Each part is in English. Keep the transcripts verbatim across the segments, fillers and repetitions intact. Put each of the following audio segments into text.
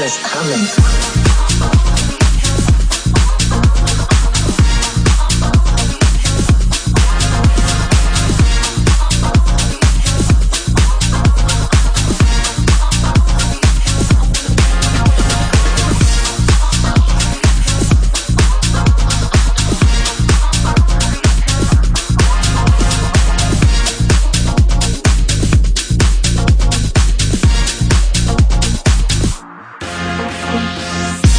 is coming. We'll be right back.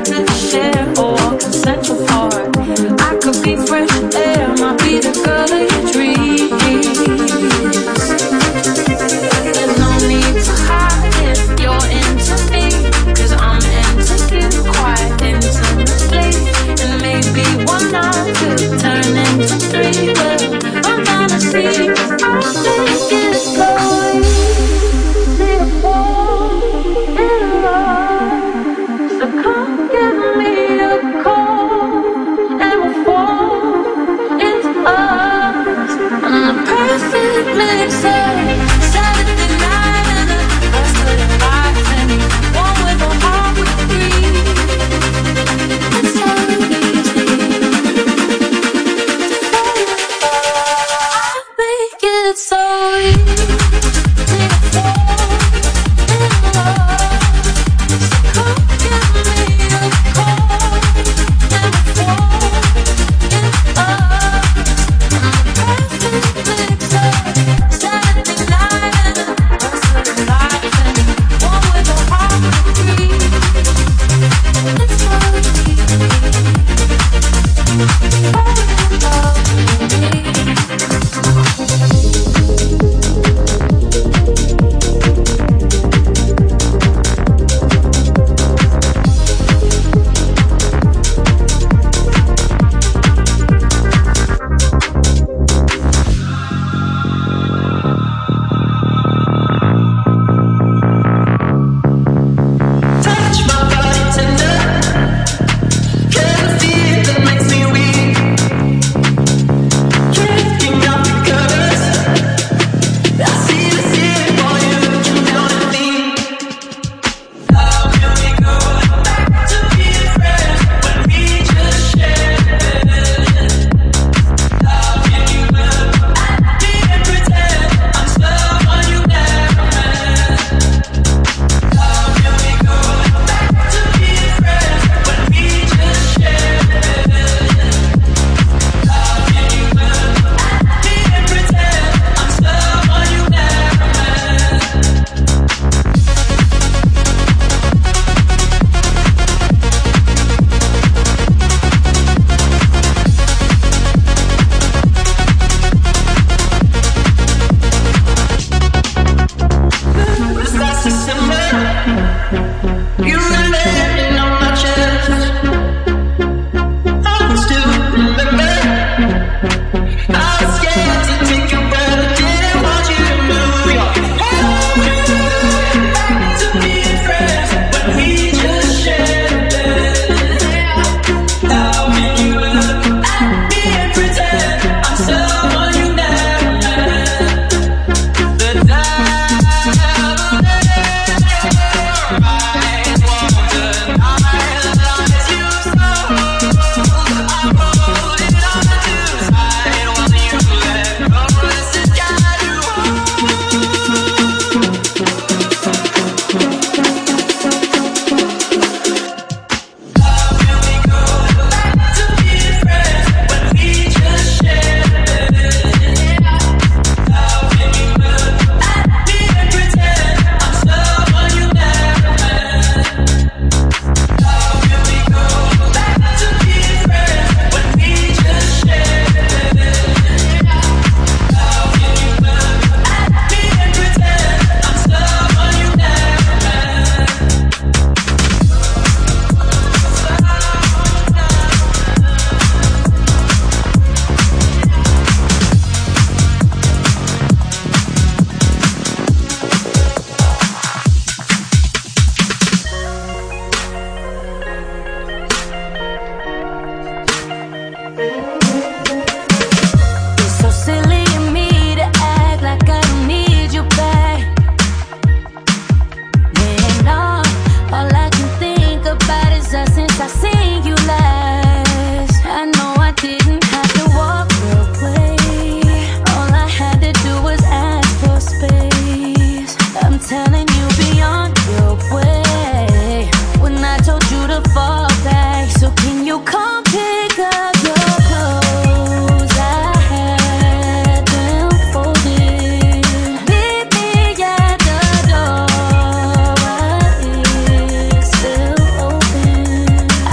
Still open.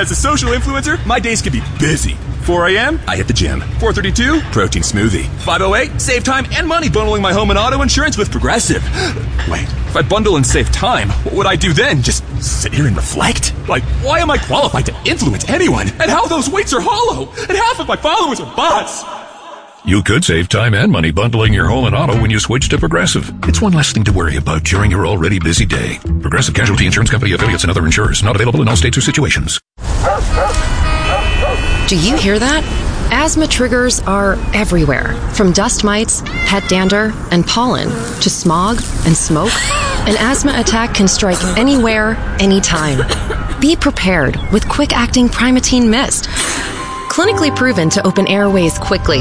As a social influencer, my days can be busy. four a.m., I hit the gym. four thirty-two, protein smoothie. five oh eight, save time and money bundling my home and auto insurance with Progressive. Wait, if I bundle and save time, what would I do then? Just sit here and reflect? Like, why am I qualified to influence anyone? And how those weights are hollow? And half of my followers are bots. You could save time and money bundling your home and auto when you switch to Progressive. It's one less thing to worry about during your already busy day. Progressive Casualty Insurance Company, affiliates, and other insurers. Not available in all states or situations. Do you hear that? Asthma triggers are everywhere, from dust mites, pet dander, and pollen, to smog and smoke. An asthma attack can strike anywhere, anytime. Be prepared with quick-acting Primatene Mist. Clinically proven to open airways quickly.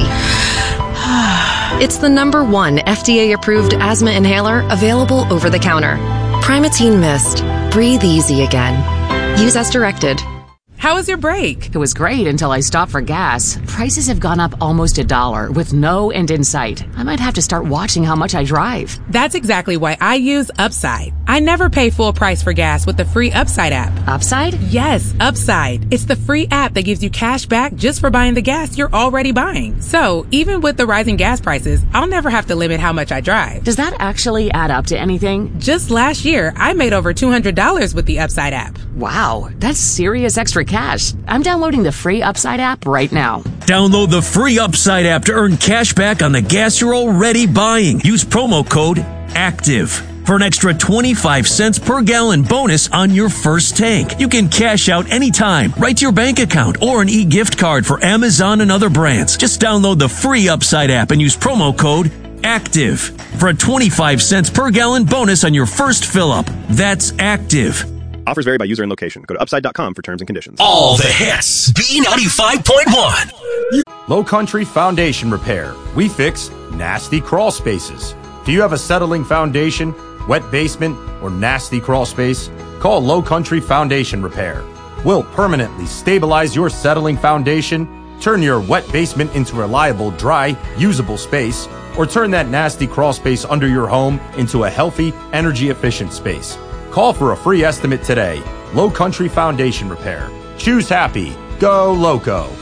It's the number one F D A-approved asthma inhaler available over the counter. Primatene Mist. Breathe easy again. Use as directed. How was your break? It was great until I stopped for gas. Prices have gone up almost a dollar with no end in sight. I might have to start watching how much I drive. That's exactly why I use Upside. I never pay full price for gas with the free Upside app. Upside? Yes, Upside. It's the free app that gives you cash back just for buying the gas you're already buying. So even with the rising gas prices, I'll never have to limit how much I drive. Does that actually add up to anything? Just last year, I made over two hundred dollars with the Upside app. Wow, that's serious extra cash. I'm downloading the free Upside app right now. Download the free Upside app to earn cash back on the gas you're already buying. Use promo code ACTIVE for an extra twenty-five cents per gallon bonus on your first tank. You can cash out anytime, right to your bank account, or an e-gift card for Amazon and other brands. Just download the free Upside app and use promo code ACTIVE for a twenty-five cents per gallon bonus on your first fill-up. That's ACTIVE. Offers vary by user and location. Go to upside dot com for terms and conditions. All the hits. B ninety-five point one. Low Country Foundation Repair. We fix nasty crawl spaces. Do you have a settling foundation, wet basement, or nasty crawl space? Call Low Country Foundation Repair. We'll permanently stabilize your settling foundation, turn your wet basement into a reliable, dry, usable space, or turn that nasty crawl space under your home into a healthy, energy-efficient space. Call for a free estimate today. Low Country Foundation Repair. Choose happy. Go Loco.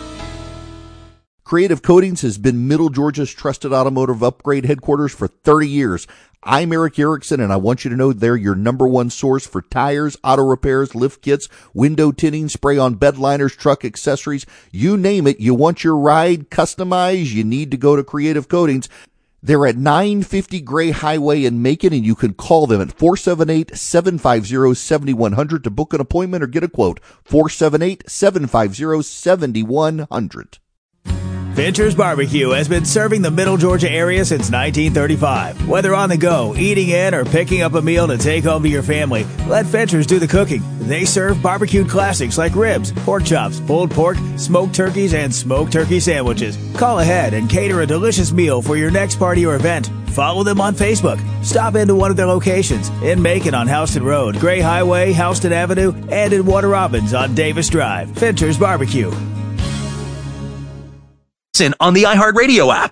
Creative Coatings has been Middle Georgia's trusted automotive upgrade headquarters for thirty years. I'm Eric Erickson, and I want you to know they're your number one source for tires, auto repairs, lift kits, window tinting, spray-on bed liners, truck accessories. You name it, you want your ride customized, you need to go to Creative Coatings. They're at nine fifty Gray Highway in Macon, and you can call them at four seven eight, seven five zero, seven one zero zero to book an appointment or get a quote. four seven eight, seven five zero, seven one zero zero. Fincher's Barbecue has been serving the Middle Georgia area since nineteen thirty-five. Whether on the go, eating in, or picking up a meal to take home to your family, let Fincher's do the cooking. They serve barbecued classics like ribs, pork chops, pulled pork, smoked turkeys, and smoked turkey sandwiches. Call ahead and cater a delicious meal for your next party or event. Follow them on Facebook. Stop into one of their locations in Macon on Houston Road, Gray Highway, Houston Avenue, and in Warner Robins on Davis Drive. Fincher's Barbecue. On the iHeartRadio app.